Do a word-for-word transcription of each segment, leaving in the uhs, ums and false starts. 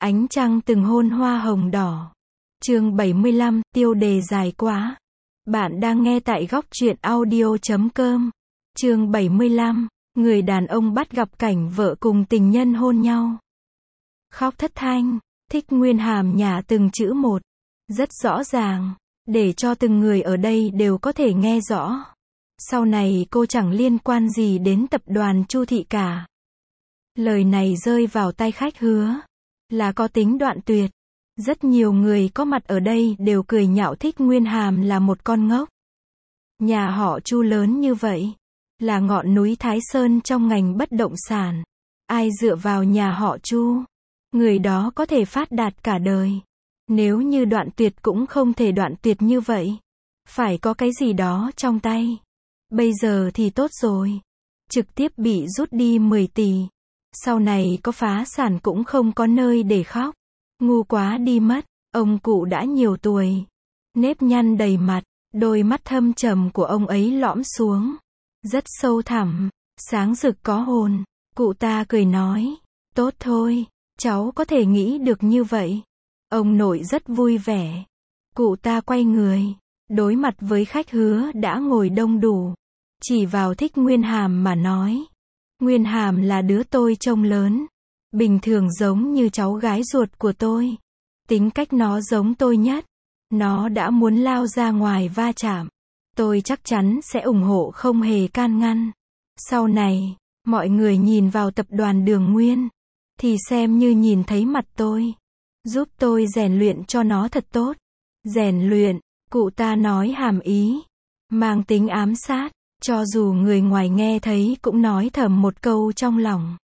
Ánh trăng từng hôn hoa hồng đỏ. Chương bảy mươi lăm, tiêu đề dài quá. Bạn đang nghe tại góc truyện audio chấm com. Chương bảy mươi lăm, người đàn ông bắt gặp cảnh vợ cùng tình nhân hôn nhau. Khóc thất thanh, Thích Nguyên Hàm nhả từng chữ một, rất rõ ràng, để cho từng người ở đây đều có thể nghe rõ. Sau này cô chẳng liên quan gì đến tập đoàn Chu Thị cả. Lời này rơi vào tay khách hứa, là có tính đoạn tuyệt. Rất nhiều người có mặt ở đây đều cười nhạo Thích Nguyên Hàm là một con ngốc. Nhà họ Chu lớn như vậy, là ngọn núi Thái Sơn trong ngành bất động sản. Ai dựa vào nhà họ Chu, người đó có thể phát đạt cả đời. Nếu như đoạn tuyệt cũng không thể đoạn tuyệt như vậy. Phải có cái gì đó trong tay. Bây giờ thì tốt rồi. Trực tiếp bị rút đi mười tỷ. Sau này có phá sản cũng không có nơi để khóc. Ngu quá đi mất. Ông cụ đã nhiều tuổi, nếp nhăn đầy mặt, đôi mắt thâm trầm của ông ấy lõm xuống, rất sâu thẳm, sáng rực có hồn. Cụ ta cười nói, tốt thôi, cháu có thể nghĩ được như vậy. Ông nội rất vui vẻ. Cụ ta quay người, đối mặt với khách hứa đã ngồi đông đủ, chỉ vào Thích Nguyên Hàm mà nói, Nguyên Hàm là đứa tôi trông lớn, bình thường giống như cháu gái ruột của tôi. Tính cách nó giống tôi nhất. Nó đã muốn lao ra ngoài va chạm. Tôi chắc chắn sẽ ủng hộ không hề can ngăn. Sau này, mọi người nhìn vào tập đoàn Đường Nguyên, thì xem như nhìn thấy mặt tôi. Giúp tôi rèn luyện cho nó thật tốt. Rèn luyện, cụ ta nói hàm ý, mang tính ám sát, cho dù người ngoài nghe thấy cũng nói thầm một câu trong lòng.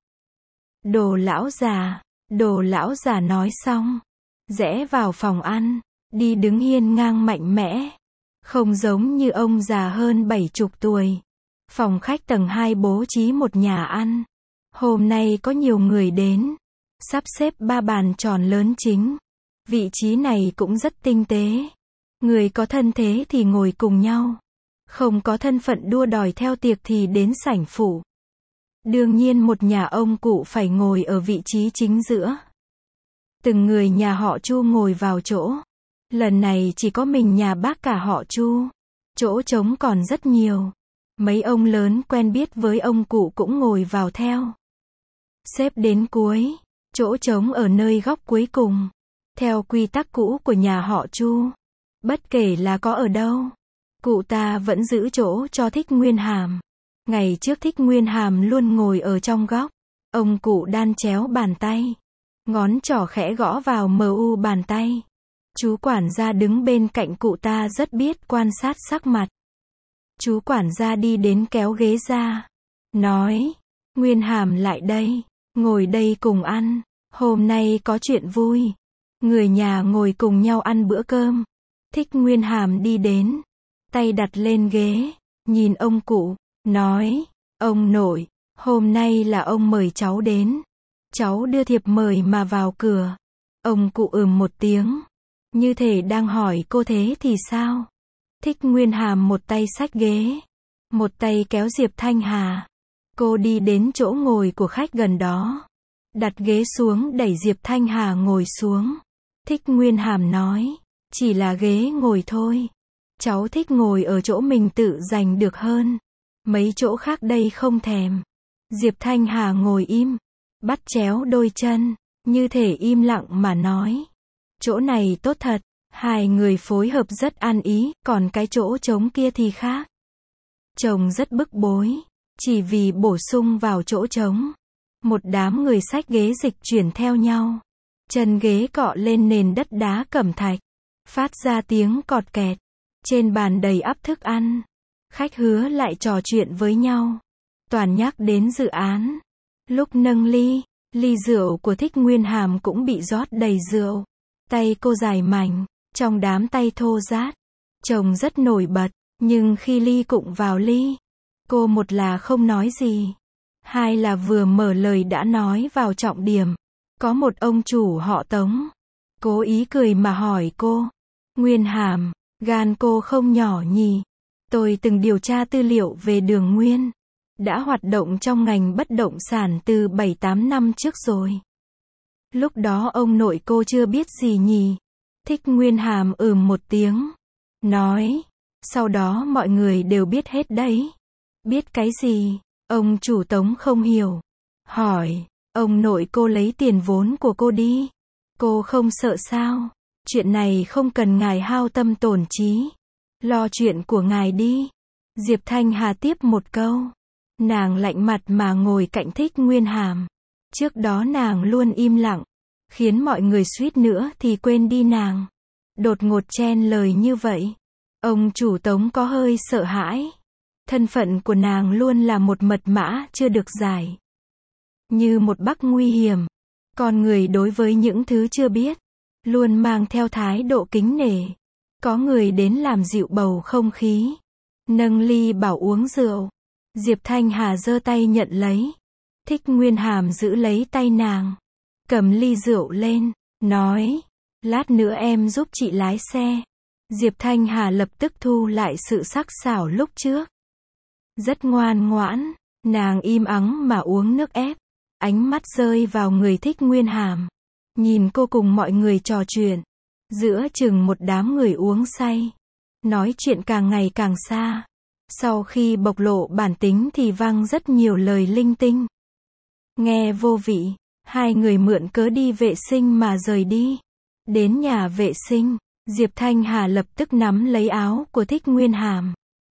Đồ lão già, đồ lão già nói xong, rẽ vào phòng ăn, đi đứng hiên ngang mạnh mẽ, không giống như ông già hơn bảy chục tuổi. Phòng khách tầng hai bố trí một nhà ăn. Hôm nay có nhiều người đến, sắp xếp ba bàn tròn lớn chính. Vị trí này cũng rất tinh tế. Người có thân thế thì ngồi cùng nhau, không có thân phận đua đòi theo tiệc thì đến sảnh phụ. Đương nhiên một nhà ông cụ phải ngồi ở vị trí chính giữa. Từng người nhà họ Chu ngồi vào chỗ. Lần này chỉ có mình nhà bác cả họ Chu. Chỗ trống còn rất nhiều. Mấy ông lớn quen biết với ông cụ cũng ngồi vào theo. Xếp đến cuối, chỗ trống ở nơi góc cuối cùng. Theo quy tắc cũ của nhà họ Chu, bất kể là có ở đâu, cụ ta vẫn giữ chỗ cho Thích Nguyên Hàm. Ngày trước Thích Nguyên Hàm luôn ngồi ở trong góc. Ông cụ đan chéo bàn tay, ngón trỏ khẽ gõ vào mờ u bàn tay. Chú quản gia đứng bên cạnh cụ ta rất biết quan sát sắc mặt. Chú quản gia đi đến kéo ghế ra, nói, Nguyên Hàm lại đây, ngồi đây cùng ăn, hôm nay có chuyện vui. Người nhà ngồi cùng nhau ăn bữa cơm. Thích Nguyên Hàm đi đến, tay đặt lên ghế, nhìn ông cụ, nói, ông nội, hôm nay là ông mời cháu đến. Cháu đưa thiệp mời mà vào cửa. Ông cụ ừm một tiếng, như thể đang hỏi cô thế thì sao. Thích Nguyên Hàm một tay xách ghế, một tay kéo Diệp Thanh Hà. Cô đi đến chỗ ngồi của khách gần đó, đặt ghế xuống đẩy Diệp Thanh Hà ngồi xuống. Thích Nguyên Hàm nói, chỉ là ghế ngồi thôi. Cháu thích ngồi ở chỗ mình tự giành được hơn. Mấy chỗ khác đây không thèm. Diệp Thanh Hà ngồi im, bắt chéo đôi chân, như thể im lặng mà nói, chỗ này tốt thật. Hai người phối hợp rất ăn ý, còn cái chỗ trống kia thì khác. Chồng rất bức bối, chỉ vì bổ sung vào chỗ trống. Một đám người xách ghế dịch chuyển theo nhau. Chân ghế cọ lên nền đất đá cẩm thạch, phát ra tiếng cọt kẹt. Trên bàn đầy ắp thức ăn. Khách hứa lại trò chuyện với nhau, toàn nhắc đến dự án. Lúc nâng ly, ly rượu của Thích Nguyên Hàm cũng bị rót đầy rượu. Tay cô dài mảnh, trong đám tay thô rát. Chồng rất nổi bật, nhưng khi ly cụng vào ly, cô một là không nói gì, hai là vừa mở lời đã nói vào trọng điểm. Có một ông chủ họ Tống, cố ý cười mà hỏi cô, Nguyên Hàm, gan cô không nhỏ nhỉ? Tôi từng điều tra tư liệu về Đường Nguyên, đã hoạt động trong ngành bất động sản từ bảy tám năm trước rồi. Lúc đó ông nội cô chưa biết gì nhỉ? Thích Nguyên Hàm ừm một tiếng. Nói. Sau đó mọi người đều biết hết đấy. Biết cái gì? Ông chủ Tống không hiểu. Hỏi. Ông nội cô lấy tiền vốn của cô đi. Cô không sợ sao? Chuyện này không cần ngài hao tâm tổn trí. Lo chuyện của ngài đi. Diệp Thanh Hà tiếp một câu. Nàng lạnh mặt mà ngồi cạnh Thích Nguyên Hàm. Trước đó nàng luôn im lặng, khiến mọi người suýt nữa thì quên đi nàng. Đột ngột chen lời như vậy. Ông chủ Tống có hơi sợ hãi. Thân phận của nàng luôn là một mật mã chưa được giải. Như một bắc nguy hiểm. Con người đối với những thứ chưa biết, luôn mang theo thái độ kính nể. Có người đến làm dịu bầu không khí. Nâng ly bảo uống rượu. Diệp Thanh Hà giơ tay nhận lấy. Thích Nguyên Hàm giữ lấy tay nàng. Cầm ly rượu lên. Nói. Lát nữa em giúp chị lái xe. Diệp Thanh Hà lập tức thu lại sự sắc sảo lúc trước. Rất ngoan ngoãn. Nàng im ắng mà uống nước ép. Ánh mắt rơi vào người Thích Nguyên Hàm. Nhìn cô cùng mọi người trò chuyện. Giữa chừng một đám người uống say. Nói chuyện càng ngày càng xa. Sau khi bộc lộ bản tính thì vang rất nhiều lời linh tinh. Nghe vô vị. Hai người mượn cớ đi vệ sinh mà rời đi. Đến nhà vệ sinh, Diệp Thanh Hà lập tức nắm lấy áo của Thích Nguyên Hàm.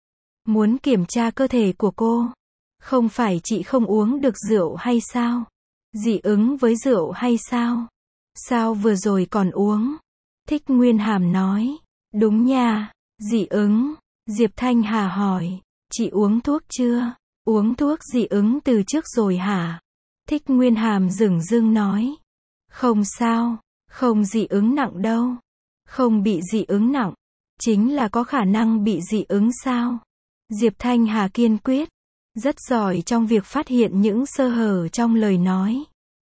Muốn kiểm tra cơ thể của cô. Không phải chị không uống được rượu hay sao? Dị ứng với rượu hay sao? Sao vừa rồi còn uống? Thích Nguyên Hàm nói. Đúng nha, dị ứng. Diệp Thanh Hà hỏi. Chị uống thuốc chưa? Uống thuốc dị ứng từ trước rồi hả? Thích Nguyên Hàm dửng dưng nói. Không sao, không dị ứng nặng đâu. Không bị dị ứng nặng. Chính là có khả năng bị dị ứng sao? Diệp Thanh Hà kiên quyết. Rất giỏi trong việc phát hiện những sơ hở trong lời nói.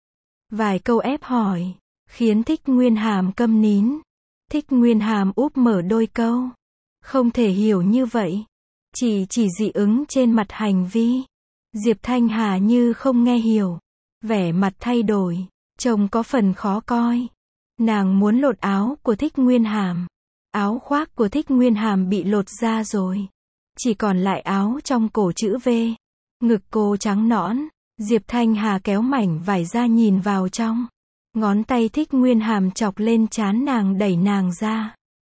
Vài câu ép hỏi, khiến Thích Nguyên Hàm câm nín. Thích Nguyên Hàm úp mở đôi câu. Không thể hiểu như vậy. Chỉ chỉ dị ứng trên mặt hành vi. Diệp Thanh Hà như không nghe hiểu. Vẻ mặt thay đổi. Trông có phần khó coi. Nàng muốn lột áo của Thích Nguyên Hàm. Áo khoác của Thích Nguyên Hàm bị lột ra rồi. Chỉ còn lại áo trong cổ chữ V. Ngực cô trắng nõn. Diệp Thanh Hà kéo mảnh vải ra nhìn vào trong. Ngón tay Thích Nguyên Hàm chọc lên trán nàng đẩy nàng ra.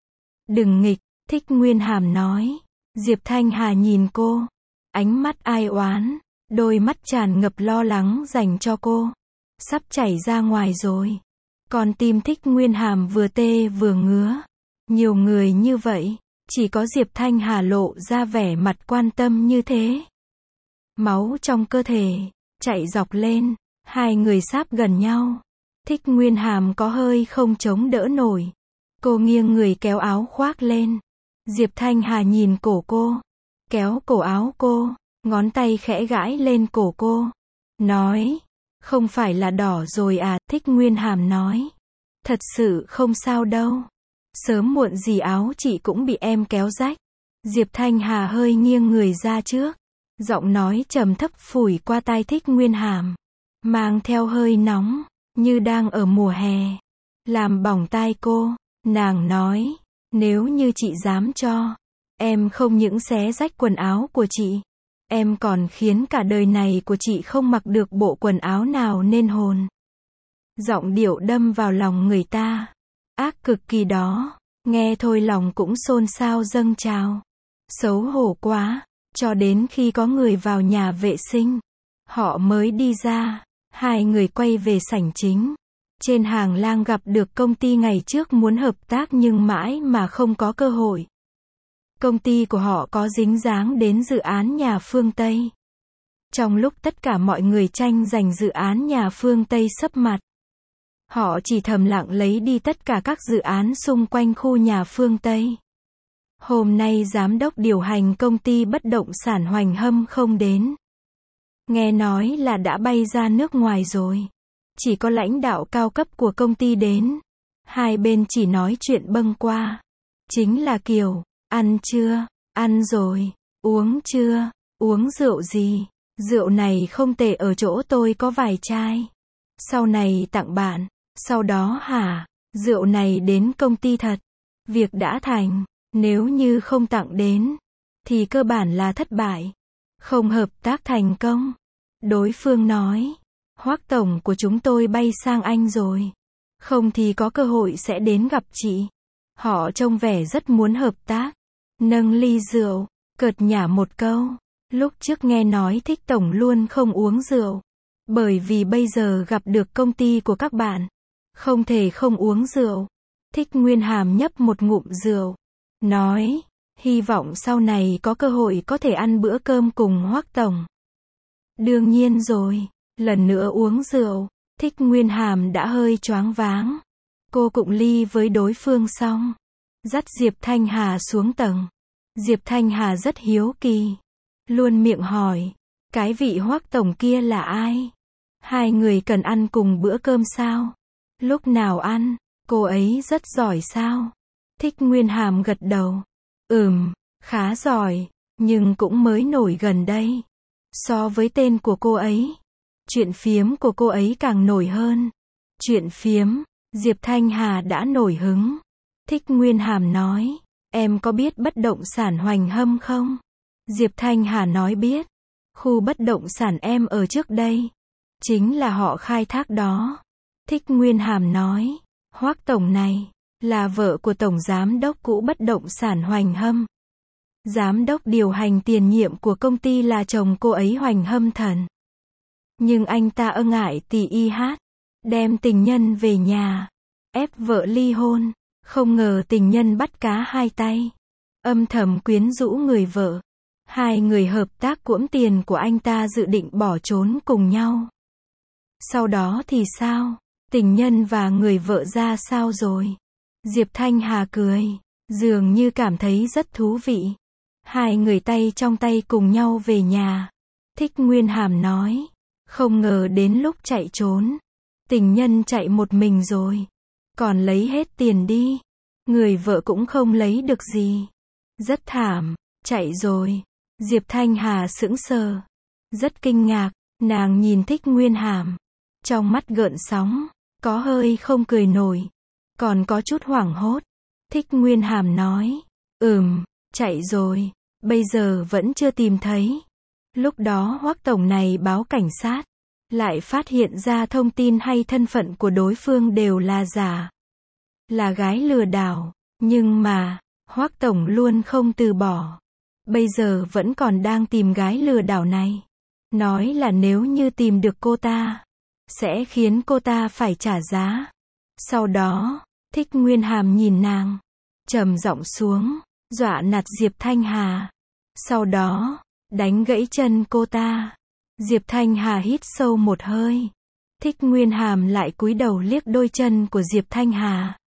Đừng nghịch, Thích Nguyên Hàm nói. Diệp Thanh Hà nhìn cô. Ánh mắt ai oán. Đôi mắt tràn ngập lo lắng dành cho cô. Sắp chảy ra ngoài rồi. Còn tim Thích Nguyên Hàm vừa tê vừa ngứa. Nhiều người như vậy. Chỉ có Diệp Thanh Hà lộ ra vẻ mặt quan tâm như thế. Máu trong cơ thể chạy dọc lên. Hai người sáp gần nhau. Thích Nguyên Hàm có hơi không chống đỡ nổi. Cô nghiêng người kéo áo khoác lên. Diệp Thanh Hà nhìn cổ cô. Kéo cổ áo cô. Ngón tay khẽ gãi lên cổ cô. Nói. Không phải là đỏ rồi à? Thích Nguyên Hàm nói. Thật sự không sao đâu. Sớm muộn gì áo chị cũng bị em kéo rách. Diệp Thanh Hà hơi nghiêng người ra trước. Giọng nói trầm thấp phủi qua tai Thích Nguyên Hàm. Mang theo hơi nóng. Như đang ở mùa hè. Làm bỏng tai cô. Nàng nói. Nếu như chị dám cho. Em không những xé rách quần áo của chị. Em còn khiến cả đời này của chị không mặc được bộ quần áo nào nên hồn. Giọng điệu đâm vào lòng người ta. Ác cực kỳ đó. Nghe thôi lòng cũng xôn xao dâng trào. Xấu hổ quá. Cho đến khi có người vào nhà vệ sinh. Họ mới đi ra. Hai người quay về sảnh chính. Trên hàng lang gặp được công ty ngày trước muốn hợp tác nhưng mãi mà không có cơ hội. Công ty của họ có dính dáng đến dự án nhà phương Tây. Trong lúc tất cả mọi người tranh giành dự án nhà phương Tây sấp mặt. Họ chỉ thầm lặng lấy đi tất cả các dự án xung quanh khu nhà phương Tây. Hôm nay giám đốc điều hành công ty bất động sản Hoành Hâm không đến. Nghe nói là đã bay ra nước ngoài rồi. Chỉ có lãnh đạo cao cấp của công ty đến. Hai bên chỉ nói chuyện bâng qua. Chính là kiểu, ăn chưa? Ăn rồi. Uống chưa? Uống rượu gì? Rượu này không tệ ở chỗ tôi có vài chai. Sau này tặng bạn. Sau đó hả, rượu này đến công ty thật. Việc đã thành, nếu như không tặng đến, thì cơ bản là thất bại. Không hợp tác thành công. Đối phương nói, Hoắc tổng của chúng tôi bay sang Anh rồi. Không thì có cơ hội sẽ đến gặp chị. Họ trông vẻ rất muốn hợp tác. Nâng ly rượu, cợt nhả một câu. Lúc trước nghe nói Thích tổng luôn không uống rượu. Bởi vì bây giờ gặp được công ty của các bạn. Không thể không uống rượu. Thích Nguyên Hàm nhấp một ngụm rượu. Nói, hy vọng sau này có cơ hội có thể ăn bữa cơm cùng Hoắc tổng. Đương nhiên rồi, lần nữa uống rượu, Thích Nguyên Hàm đã hơi choáng váng. Cô cụng ly với đối phương xong, dắt Diệp Thanh Hà xuống tầng. Diệp Thanh Hà rất hiếu kỳ, luôn miệng hỏi, cái vị Hoắc tổng kia là ai? Hai người cần ăn cùng bữa cơm sao? Lúc nào ăn? Cô ấy rất giỏi sao? Thích Nguyên Hàm gật đầu. Ừm, khá giỏi, nhưng cũng mới nổi gần đây. So với tên của cô ấy, chuyện phiếm của cô ấy càng nổi hơn. Chuyện phiếm, Diệp Thanh Hà đã nổi hứng. Thích Nguyên Hàm nói, em có biết bất động sản Hoành Hâm không? Diệp Thanh Hà nói biết. Khu bất động sản em ở trước đây, chính là họ khai thác đó. Thích Nguyên Hàm nói, Hoắc tổng này, là vợ của tổng giám đốc cũ bất động sản Hoành Hâm. Giám đốc điều hành tiền nhiệm của công ty là chồng cô ấy Hoành Hâm Thần. Nhưng anh ta ơ ngại tỳ y hát, đem tình nhân về nhà, ép vợ ly hôn, không ngờ tình nhân bắt cá hai tay, âm thầm quyến rũ người vợ. Hai người hợp tác cuỗm tiền của anh ta dự định bỏ trốn cùng nhau. Sau đó thì sao? Tình nhân và người vợ ra sao rồi? Diệp Thanh Hà cười, dường như cảm thấy rất thú vị. Hai người tay trong tay cùng nhau về nhà. Thích Nguyên Hàm nói, không ngờ đến lúc chạy trốn, tình nhân chạy một mình rồi, còn lấy hết tiền đi. Người vợ cũng không lấy được gì. Rất thảm, chạy rồi. Diệp Thanh Hà sững sờ, rất kinh ngạc, nàng nhìn Thích Nguyên Hàm, trong mắt gợn sóng, có hơi không cười nổi, còn có chút hoảng hốt. Thích Nguyên Hàm nói, ừm, chạy rồi, bây giờ vẫn chưa tìm thấy. Lúc đó Hoắc tổng này báo cảnh sát, lại phát hiện ra thông tin hay thân phận của đối phương đều là giả, là gái lừa đảo, nhưng mà, Hoắc tổng luôn không từ bỏ. Bây giờ vẫn còn đang tìm gái lừa đảo này. Nói là nếu như tìm được cô ta, sẽ khiến cô ta phải trả giá. Sau đó, Thích Nguyên Hàm nhìn nàng, trầm giọng xuống, dọa nạt Diệp Thanh Hà. Sau đó, đánh gãy chân cô ta. Diệp Thanh Hà hít sâu một hơi. Thích Nguyên Hàm lại cúi đầu liếc đôi chân của Diệp Thanh Hà.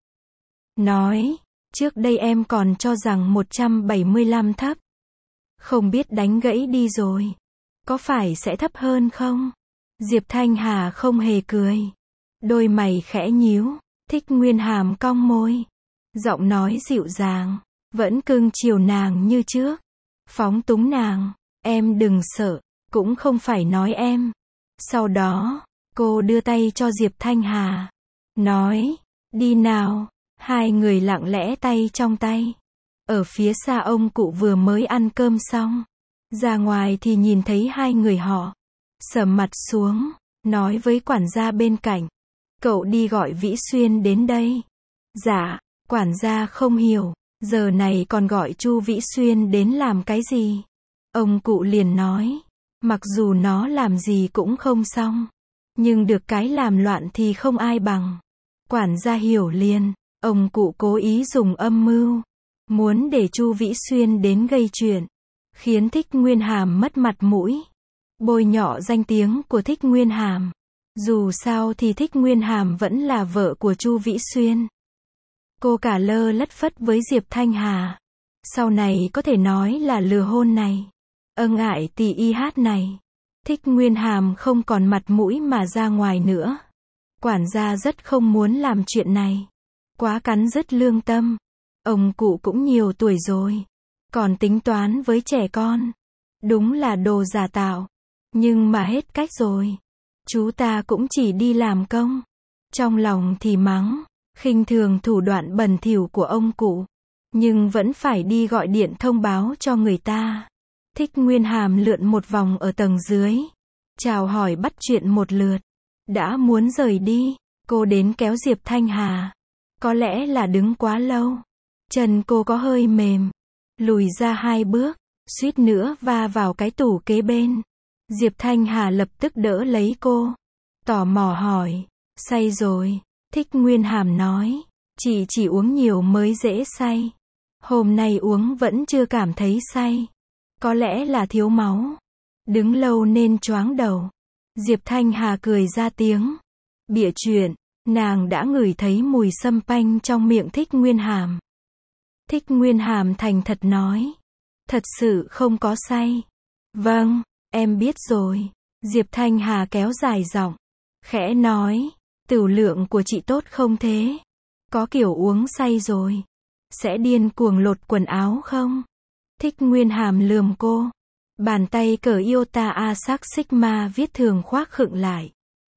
Nói, trước đây em còn cho rằng một trăm bảy mươi lăm thấp. Không biết đánh gãy đi rồi, có phải sẽ thấp hơn không? Diệp Thanh Hà không hề cười. Đôi mày khẽ nhíu. Thích Nguyên Hàm cong môi, giọng nói dịu dàng, vẫn cưng chiều nàng như trước, phóng túng nàng, em đừng sợ, cũng không phải nói em. Sau đó, cô đưa tay cho Diệp Thanh Hà, nói, đi nào. Hai người lặng lẽ tay trong tay. Ở phía xa ông cụ vừa mới ăn cơm xong, ra ngoài thì nhìn thấy hai người họ, sầm mặt xuống, nói với quản gia bên cạnh, cậu đi gọi Vĩ Xuyên đến đây. Dạ, quản gia không hiểu, giờ này còn gọi Chu Vĩ Xuyên đến làm cái gì? Ông cụ liền nói, mặc dù nó làm gì cũng không xong, nhưng được cái làm loạn thì không ai bằng. Quản gia hiểu liền, ông cụ cố ý dùng âm mưu, muốn để Chu Vĩ Xuyên đến gây chuyện, khiến Thích Nguyên Hàm mất mặt mũi, bôi nhọ danh tiếng của Thích Nguyên Hàm. Dù sao thì Thích Nguyên Hàm vẫn là vợ của Chu Vĩ Xuyên. Cô cả lơ lất phất với Diệp Thanh Hà. Sau này có thể nói là lừa hôn này, ơ ngại tỳ y hát này. Thích Nguyên Hàm không còn mặt mũi mà ra ngoài nữa. Quản gia rất không muốn làm chuyện này, quá cắn rứt lương tâm. Ông cụ cũng nhiều tuổi rồi, còn tính toán với trẻ con. Đúng là đồ giả tạo. Nhưng mà hết cách rồi. Chú ta cũng chỉ đi làm công, Trong lòng thì mắng, khinh thường thủ đoạn bẩn thỉu của ông cụ. Nhưng vẫn phải đi gọi điện thông báo cho người ta. Thích Nguyên Hàm lượn một vòng ở tầng dưới. Chào hỏi bắt chuyện một lượt. Đã muốn rời đi, cô đến kéo Diệp Thanh Hà. Có lẽ là đứng quá lâu. Chân cô có hơi mềm. Lùi ra hai bước, suýt nữa va vào cái tủ kế bên. Diệp Thanh Hà lập tức đỡ lấy cô. Tò mò hỏi, say rồi. Thích Nguyên Hàm nói, chị chỉ uống nhiều mới dễ say. Hôm nay uống vẫn chưa cảm thấy say. Có lẽ là thiếu máu. Đứng lâu nên choáng đầu. Diệp Thanh Hà cười ra tiếng. Bịa chuyện, nàng đã ngửi thấy mùi sâm panh trong miệng Thích Nguyên Hàm. Thích Nguyên Hàm thành thật nói. Thật sự không có say. Vâng, em biết rồi. Diệp Thanh Hà kéo dài giọng. Khẽ nói, tửu lượng của chị tốt không thế? Có kiểu uống say rồi sẽ điên cuồng lột quần áo không? Thích Nguyên Hàm lườm cô. Bàn tay cờ Iota A sắc Sigma viết thường khoác khựng lại.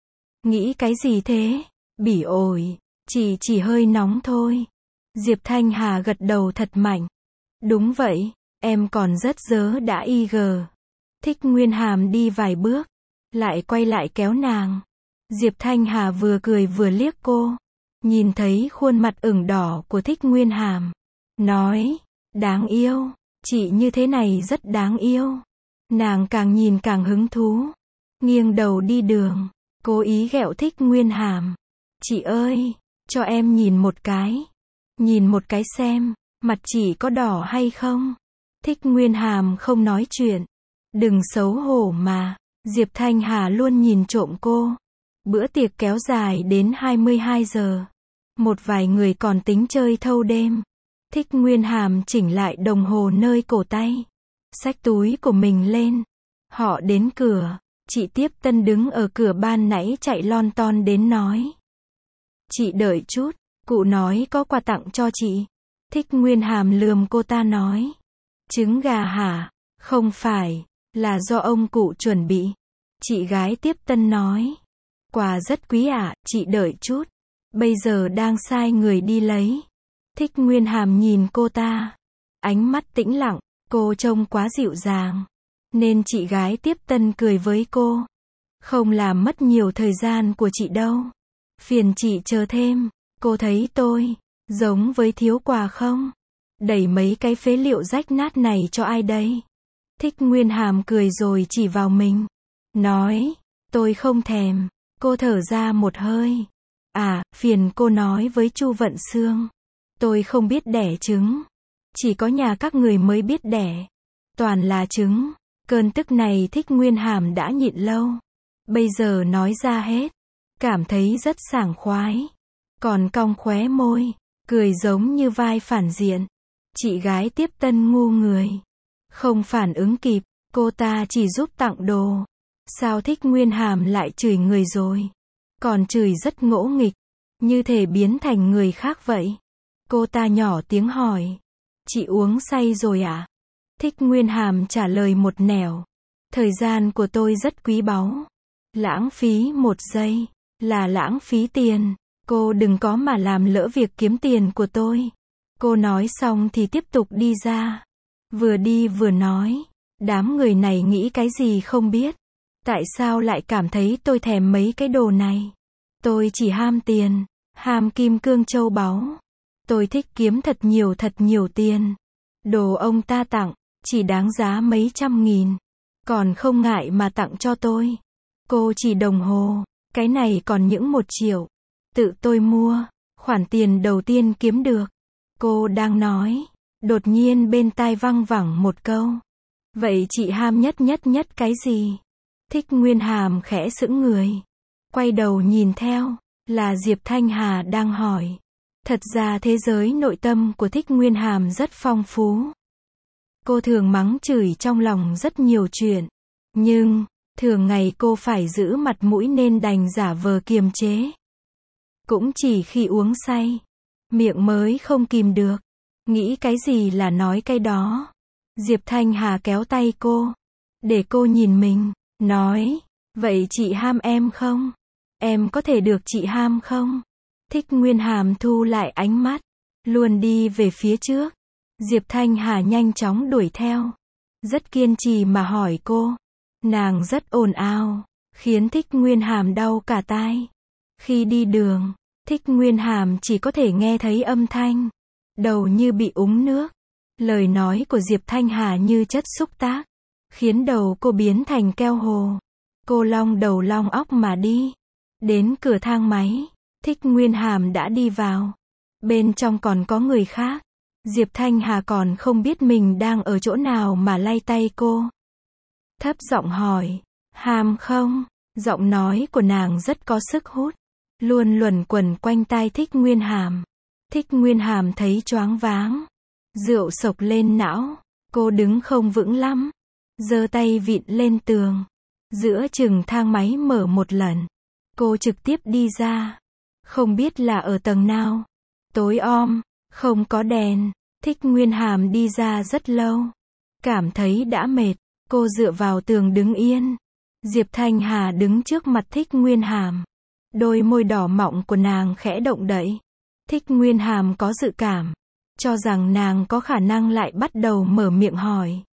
Nghĩ cái gì thế? Bỉ ổi, chỉ chỉ hơi nóng thôi. Diệp Thanh Hà gật đầu thật mạnh. Đúng vậy, em còn rất dớ đã i gờ. Thích Nguyên Hàm đi vài bước, lại quay lại kéo nàng. Diệp Thanh Hà vừa cười vừa liếc cô. Nhìn thấy khuôn mặt ửng đỏ của Thích Nguyên Hàm. Nói, đáng yêu, chị như thế này rất đáng yêu. Nàng càng nhìn càng hứng thú. Nghiêng đầu đi đường, cố ý ghẹo Thích Nguyên Hàm. Chị ơi, cho em nhìn một cái. Nhìn một cái xem, mặt chị có đỏ hay không? Thích Nguyên Hàm không nói chuyện. Đừng xấu hổ mà. Diệp Thanh Hà luôn nhìn trộm cô. Bữa tiệc kéo dài đến hai mươi hai giờ. Một vài người còn tính chơi thâu đêm. Thích Nguyên Hàm chỉnh lại đồng hồ nơi cổ tay. Xách túi của mình lên. Họ đến cửa. Chị Tiếp Tân đứng ở cửa ban nãy chạy lon ton đến nói. Chị đợi chút, cụ nói có quà tặng cho chị. Thích Nguyên Hàm lườm cô ta nói. Trứng gà hả? Không phải, là do ông cụ chuẩn bị. Chị gái Tiếp Tân nói. Quà rất quý ạ, à, chị đợi chút. Bây giờ đang sai người đi lấy. Thích Nguyên Hàm nhìn cô ta. Ánh mắt tĩnh lặng, cô trông quá dịu dàng. Nên chị gái Tiếp Tân cười với cô. Không làm mất nhiều thời gian của chị đâu. Phiền chị chờ thêm. Cô thấy tôi giống với thiếu quà không? Đẩy mấy cái phế liệu rách nát này cho ai đây? Thích Nguyên Hàm cười rồi chỉ vào mình. Nói, tôi không thèm. Cô thở ra một hơi. À, phiền cô nói với Chu Vận Xương. Tôi không biết đẻ trứng. Chỉ có nhà các người mới biết đẻ. Toàn là trứng. Cơn tức này Thích Nguyên Hàm đã nhịn lâu. Bây giờ nói ra hết. Cảm thấy rất sảng khoái. Còn cong khóe môi. Cười giống như vai phản diện. Chị gái Tiếp Tân ngu người. Không phản ứng kịp. Cô ta chỉ giúp tặng đồ. Sao Thích Nguyên Hàm lại chửi người rồi? Còn chửi rất ngỗ nghịch. Như thể biến thành người khác vậy. Cô ta nhỏ tiếng hỏi. Chị uống say rồi ạ? À? Thích Nguyên Hàm trả lời một nẻo. Thời gian của tôi rất quý báu. Lãng phí một giây. Là lãng phí tiền. Cô đừng có mà làm lỡ việc kiếm tiền của tôi. Cô nói xong thì tiếp tục đi ra. Vừa đi vừa nói. Đám người này nghĩ cái gì không biết. Tại sao lại cảm thấy tôi thèm mấy cái đồ này? Tôi chỉ ham tiền. Ham kim cương châu báu. Tôi thích kiếm thật nhiều thật nhiều tiền. Đồ ông ta tặng, chỉ đáng giá mấy trăm nghìn. Còn không ngại mà tặng cho tôi. Cô chỉ đồng hồ. Cái này còn những một triệu. Tự tôi mua. Khoản tiền đầu tiên kiếm được. Cô đang nói. Đột nhiên bên tai văng vẳng một câu. Vậy chị ham nhất nhất nhất cái gì? Thích Nguyên Hàm khẽ sững người. Quay đầu nhìn theo. Là Diệp Thanh Hà đang hỏi. Thật ra thế giới nội tâm của Thích Nguyên Hàm rất phong phú. Cô thường mắng chửi trong lòng rất nhiều chuyện. Nhưng, thường ngày cô phải giữ mặt mũi nên đành giả vờ kiềm chế. Cũng chỉ khi uống say, miệng mới không kìm được. Nghĩ cái gì là nói cái đó. Diệp Thanh Hà kéo tay cô. Để cô nhìn mình. Nói, vậy chị ham em không? Em có thể được chị ham không? Thích Nguyên Hàm thu lại ánh mắt, luôn đi về phía trước. Diệp Thanh Hà nhanh chóng đuổi theo, rất kiên trì mà hỏi cô. Nàng rất ồn ào, khiến Thích Nguyên Hàm đau cả tai. Khi đi đường, Thích Nguyên Hàm chỉ có thể nghe thấy âm thanh, đầu như bị úng nước. Lời nói của Diệp Thanh Hà như chất xúc tác, khiến đầu cô biến thành keo hồ. Cô long đầu long óc mà đi. Đến cửa thang máy, Thích Nguyên Hàm đã đi vào. Bên trong còn có người khác. Diệp Thanh Hà còn không biết mình đang ở chỗ nào mà lay tay cô. Thấp giọng hỏi, ham không? Giọng nói của nàng rất có sức hút, luôn luẩn quẩn quanh tai Thích Nguyên Hàm. Thích Nguyên Hàm thấy choáng váng, rượu sộc lên não, cô đứng không vững lắm, giơ tay vịn lên tường. Giữa chừng thang máy mở một lần, cô trực tiếp đi ra. Không biết là ở tầng nào. Tối om, không có đèn. Thích Nguyên Hàm đi ra rất lâu, cảm thấy đã mệt, cô dựa vào tường đứng yên. Diệp Thanh Hà đứng trước mặt Thích Nguyên Hàm, đôi môi đỏ mọng của nàng khẽ động đậy. Thích Nguyên Hàm có dự cảm, cho rằng nàng có khả năng lại bắt đầu mở miệng hỏi.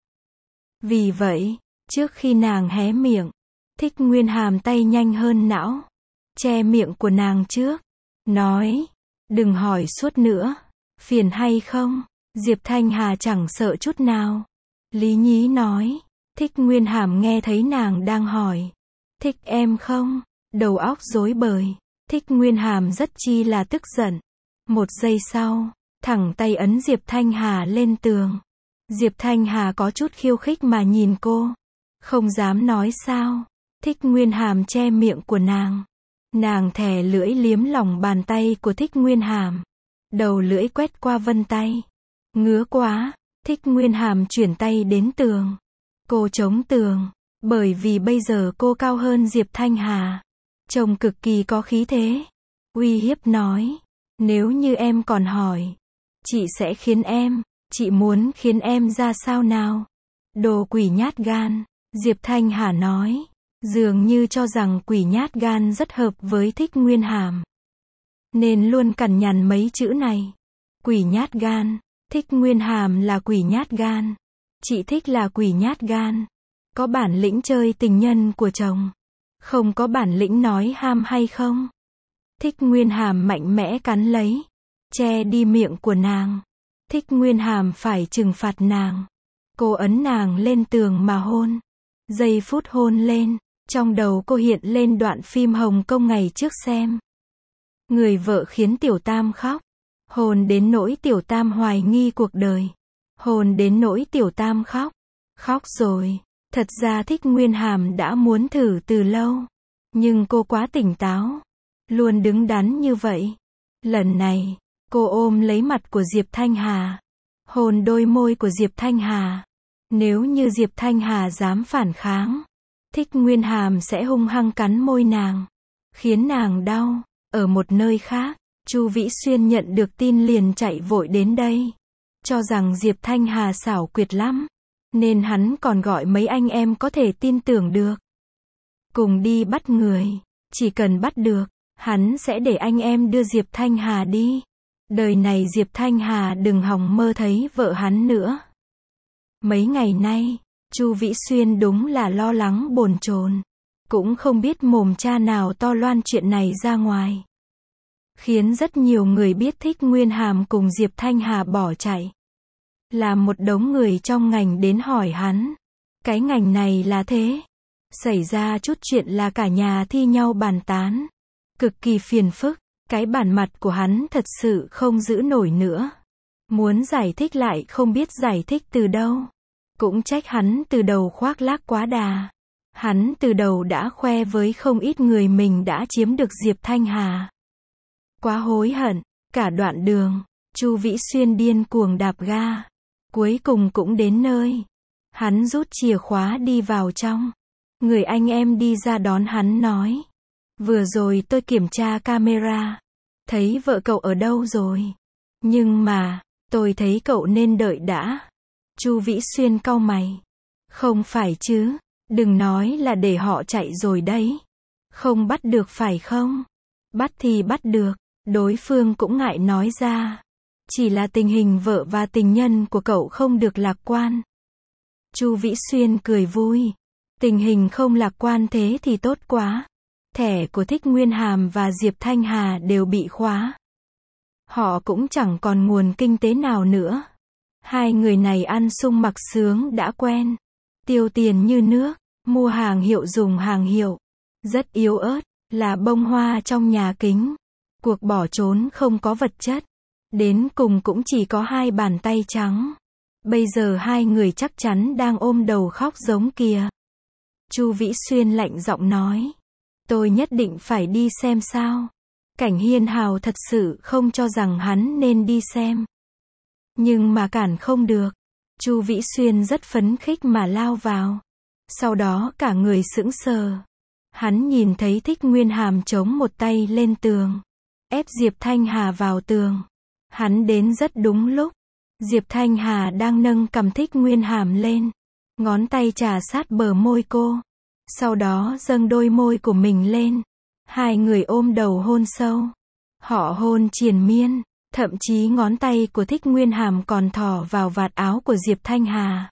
Vì vậy, trước khi nàng hé miệng, Thích Nguyên Hàm tay nhanh hơn não, che miệng của nàng trước, nói, đừng hỏi suốt nữa, phiền hay không? Diệp Thanh Hà chẳng sợ chút nào. Lý nhí nói. Thích Nguyên Hàm nghe thấy nàng đang hỏi, thích em không? Đầu óc rối bời. Thích Nguyên Hàm rất chi là tức giận. Một giây sau, thẳng tay ấn Diệp Thanh Hà lên tường. Diệp Thanh Hà có chút khiêu khích mà nhìn cô, không dám nói sao. Thích Nguyên Hàm che miệng của nàng. Nàng thè lưỡi liếm lòng bàn tay của Thích Nguyên Hàm, đầu lưỡi quét qua vân tay. Ngứa quá. Thích Nguyên Hàm chuyển tay đến tường. Cô chống tường, bởi vì bây giờ cô cao hơn Diệp Thanh Hà, trông cực kỳ có khí thế. Uy hiếp nói, nếu như em còn hỏi, chị sẽ khiến em, chị muốn khiến em ra sao nào? Đồ quỷ nhát gan. Diệp Thanh Hà nói, dường như cho rằng quỷ nhát gan rất hợp với Thích Nguyên Hàm, nên luôn cằn nhằn mấy chữ này. Quỷ nhát gan. Thích Nguyên Hàm là quỷ nhát gan. Chị thích là quỷ nhát gan. Có bản lĩnh chơi tình nhân của chồng, không có bản lĩnh nói ham hay không? Thích Nguyên Hàm mạnh mẽ cắn lấy, che đi miệng của nàng. Thích Nguyên Hàm phải trừng phạt nàng. Cô ấn nàng lên tường mà hôn. Giây phút hôn lên, trong đầu cô hiện lên đoạn phim Hồng Kông ngày trước xem. Người vợ khiến Tiểu Tam khóc. Hồn đến nỗi Tiểu Tam hoài nghi cuộc đời. Hồn đến nỗi Tiểu Tam khóc. Khóc rồi. Thật ra Thích Nguyên Hàm đã muốn thử từ lâu, nhưng cô quá tỉnh táo, luôn đứng đắn như vậy. Lần này, cô ôm lấy mặt của Diệp Thanh Hà, hôn đôi môi của Diệp Thanh Hà. Nếu như Diệp Thanh Hà dám phản kháng, Thích Nguyên Hàm sẽ hung hăng cắn môi nàng, khiến nàng đau. Ở một nơi khác, Chu Vĩ Xuyên nhận được tin liền chạy vội đến đây, cho rằng Diệp Thanh Hà xảo quyệt lắm, nên hắn còn gọi mấy anh em có thể tin tưởng được, cùng đi bắt người. Chỉ cần bắt được, hắn sẽ để anh em đưa Diệp Thanh Hà đi. Đời này Diệp Thanh Hà đừng hòng mơ thấy vợ hắn nữa. Mấy ngày nay, Chu Vĩ Xuyên đúng là lo lắng bồn chồn, cũng không biết mồm cha nào to loan chuyện này ra ngoài, khiến rất nhiều người biết Thích Nguyên Hàm cùng Diệp Thanh Hà bỏ chạy. Làm một đống người trong ngành đến hỏi hắn, cái ngành này là thế, xảy ra chút chuyện là cả nhà thi nhau bàn tán, cực kỳ phiền phức. Cái bản mặt của hắn thật sự không giữ nổi nữa, muốn giải thích lại không biết giải thích từ đâu. Cũng trách hắn từ đầu khoác lác quá đà. Hắn từ đầu đã khoe với không ít người mình đã chiếm được Diệp Thanh Hà. Quá hối hận. Cả đoạn đường, Chu Vĩ Xuyên điên cuồng đạp ga, cuối cùng cũng đến nơi. Hắn rút chìa khóa đi vào trong. Người anh em đi ra đón hắn nói, vừa rồi tôi kiểm tra camera, thấy vợ cậu ở đâu rồi. Nhưng mà, tôi thấy cậu nên đợi đã. Chu Vĩ Xuyên cau mày. Không phải chứ, đừng nói là để họ chạy rồi đấy. Không bắt được phải không? Bắt thì bắt được. Đối phương cũng ngại nói ra. Chỉ là tình hình vợ và tình nhân của cậu không được lạc quan. Chu Vĩ Xuyên cười vui. Tình hình không lạc quan thế thì tốt quá. Thẻ của Thích Nguyên Hàm và Diệp Thanh Hà đều bị khóa. Họ cũng chẳng còn nguồn kinh tế nào nữa. Hai người này ăn sung mặc sướng đã quen. Tiêu tiền như nước, mua hàng hiệu dùng hàng hiệu. Rất yếu ớt, là bông hoa trong nhà kính. Cuộc bỏ trốn không có vật chất. Đến cùng cũng chỉ có hai bàn tay trắng. Bây giờ hai người chắc chắn đang ôm đầu khóc giống kìa. Chu Vĩ Xuyên lạnh giọng nói. Tôi nhất định phải đi xem sao. Cảnh Hiên Hào thật sự không cho rằng hắn nên đi xem. Nhưng mà cản không được. Chu Vĩ Xuyên rất phấn khích mà lao vào. Sau đó cả người sững sờ. Hắn nhìn thấy Thích Nguyên Hàm chống một tay lên tường. Ép Diệp Thanh Hà vào tường. Hắn đến rất đúng lúc. Diệp Thanh Hà đang nâng cầm Thích Nguyên Hàm lên. Ngón tay trà sát bờ môi cô. Sau đó dâng đôi môi của mình lên. Hai người ôm đầu hôn sâu. Họ hôn triền miên. Thậm chí ngón tay của Thích Nguyên Hàm còn thò vào vạt áo của Diệp Thanh Hà.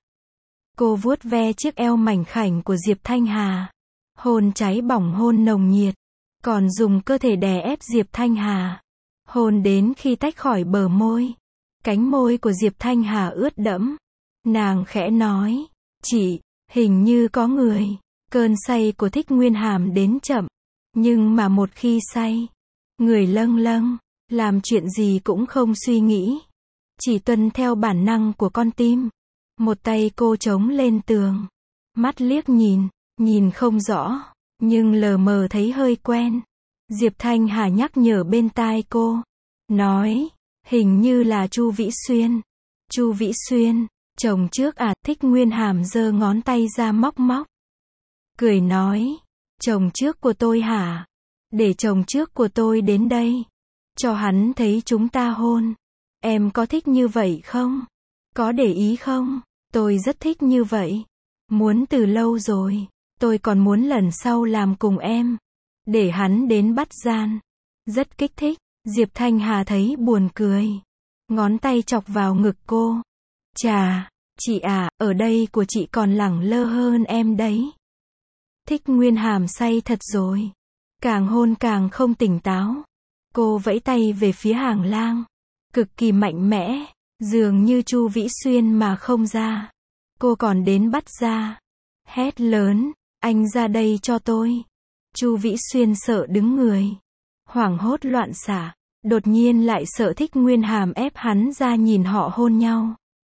Cô vuốt ve chiếc eo mảnh khảnh của Diệp Thanh Hà. Hôn cháy bỏng hôn nồng nhiệt. Còn dùng cơ thể đè ép Diệp Thanh Hà. Hôn đến khi tách khỏi bờ môi. Cánh môi của Diệp Thanh Hà ướt đẫm. Nàng khẽ nói. Chị, hình như có người. Cơn say của Thích Nguyên Hàm đến chậm. Nhưng mà một khi say. Người lâng lâng. Làm chuyện gì cũng không suy nghĩ. Chỉ tuân theo bản năng của con tim. Một tay cô chống lên tường. Mắt liếc nhìn. Nhìn không rõ. Nhưng lờ mờ thấy hơi quen. Diệp Thanh Hà nhắc nhở bên tai cô. Nói. Hình như là Chu Vĩ Xuyên. Chu Vĩ Xuyên. Chồng trước à? Thích Nguyên Hàm giơ ngón tay ra móc móc. Cười nói. Chồng trước của tôi hả? Để chồng trước của tôi đến đây. Cho hắn thấy chúng ta hôn. Em có thích như vậy không? Có để ý không? Tôi rất thích như vậy. Muốn từ lâu rồi. Tôi còn muốn lần sau làm cùng em. Để hắn đến bắt gian. Rất kích thích. Diệp Thanh Hà thấy buồn cười. Ngón tay chọc vào ngực cô. Chà, chị à, ở đây của chị còn lẳng lơ hơn em đấy. Thích Nguyên Hàm say thật rồi. Càng hôn càng không tỉnh táo. Cô vẫy tay về phía hàng lang. Cực kỳ mạnh mẽ. Dường như Chu Vĩ Xuyên mà không ra. Cô còn đến bắt ra. Hét lớn. Anh ra đây cho tôi. Chu Vĩ Xuyên sợ đứng người. Hoảng hốt loạn xạ. Đột nhiên lại sợ Thích Nguyên Hàm ép hắn ra nhìn họ hôn nhau.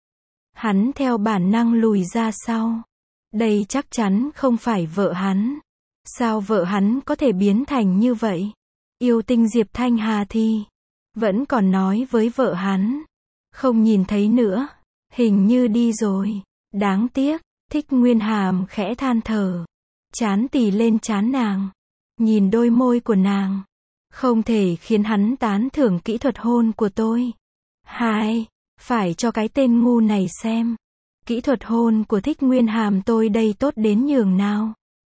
Hắn theo bản năng lùi ra sau. Đây chắc chắn không phải vợ hắn. Sao vợ hắn có thể biến thành như vậy? Yêu tinh Diệp Thanh Hà thì vẫn còn nói với vợ hắn. Không nhìn thấy nữa. Hình như đi rồi. Đáng tiếc. Thích Nguyên Hàm khẽ than thở. Chán tì lên chán nàng. Nhìn đôi môi của nàng. Không thể khiến hắn tán thưởng kỹ thuật hôn của tôi. Hai. Phải cho cái tên ngu này xem. Kỹ thuật hôn của Thích Nguyên Hàm tôi đây tốt đến nhường nào.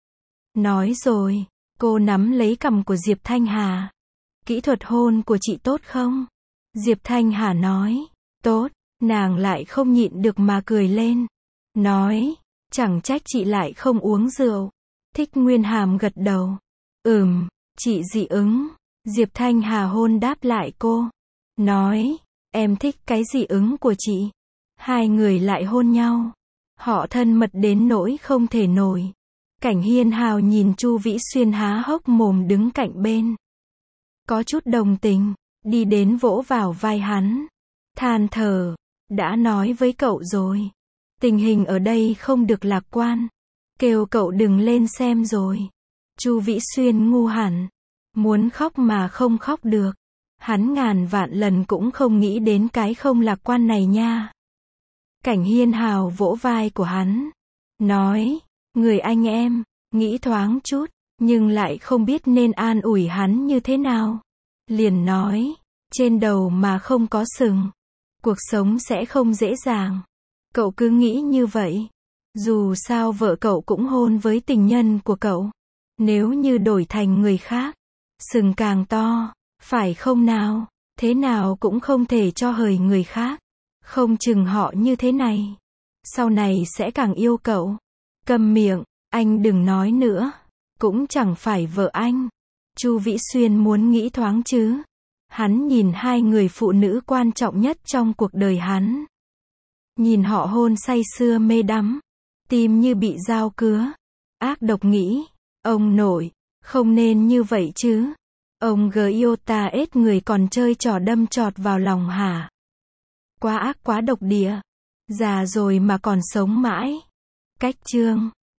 Nói rồi. Cô nắm lấy cằm của Diệp Thanh Hà. Kỹ thuật hôn của chị tốt không? Diệp Thanh Hà nói. Tốt. Nàng lại không nhịn được mà cười lên. Nói. Chẳng trách chị lại không uống rượu. Thích Nguyên Hàm gật đầu. Ừm. Chị dị ứng. Diệp Thanh Hà hôn đáp lại cô. Nói. Em thích cái dị ứng của chị. Hai người lại hôn nhau. Họ thân mật đến nỗi không thể nổi. Cảnh Hiên Hào nhìn Chu Vĩ Xuyên há hốc mồm đứng cạnh bên. Có chút đồng tình. Đi đến vỗ vào vai hắn. Than thở. Đã nói với cậu rồi. Tình hình ở đây không được lạc quan. Kêu cậu đừng lên xem rồi. Chu Vĩ Xuyên ngu hẳn. Muốn khóc mà không khóc được. Hắn ngàn vạn lần cũng không nghĩ đến cái không lạc quan này nha. Cảnh Hiên Hào vỗ vai của hắn. Nói. Người anh em. Nghĩ thoáng chút. Nhưng lại không biết nên an ủi hắn như thế nào. Liền nói. Trên đầu mà không có sừng. Cuộc sống sẽ không dễ dàng. Cậu cứ nghĩ như vậy. Dù sao vợ cậu cũng hôn với tình nhân của cậu. Nếu như đổi thành người khác, sừng càng to, phải không nào? Thế nào cũng không thể cho hời người khác. Không chừng họ như thế này, sau này sẽ càng yêu cậu. Câm miệng, anh đừng nói nữa. Cũng chẳng phải vợ anh. Chu Vĩ Xuyên muốn nghĩ thoáng chứ. Hắn nhìn hai người phụ nữ quan trọng nhất trong cuộc đời hắn. Nhìn họ hôn say sưa mê đắm. Tim như bị dao cứa. Ác độc nghĩ, ông nội, không nên như vậy chứ. Ông gờ yêu ta ết người còn chơi trò đâm chọt vào lòng hả? Quá ác quá độc địa. Già rồi mà còn sống mãi. Cách chương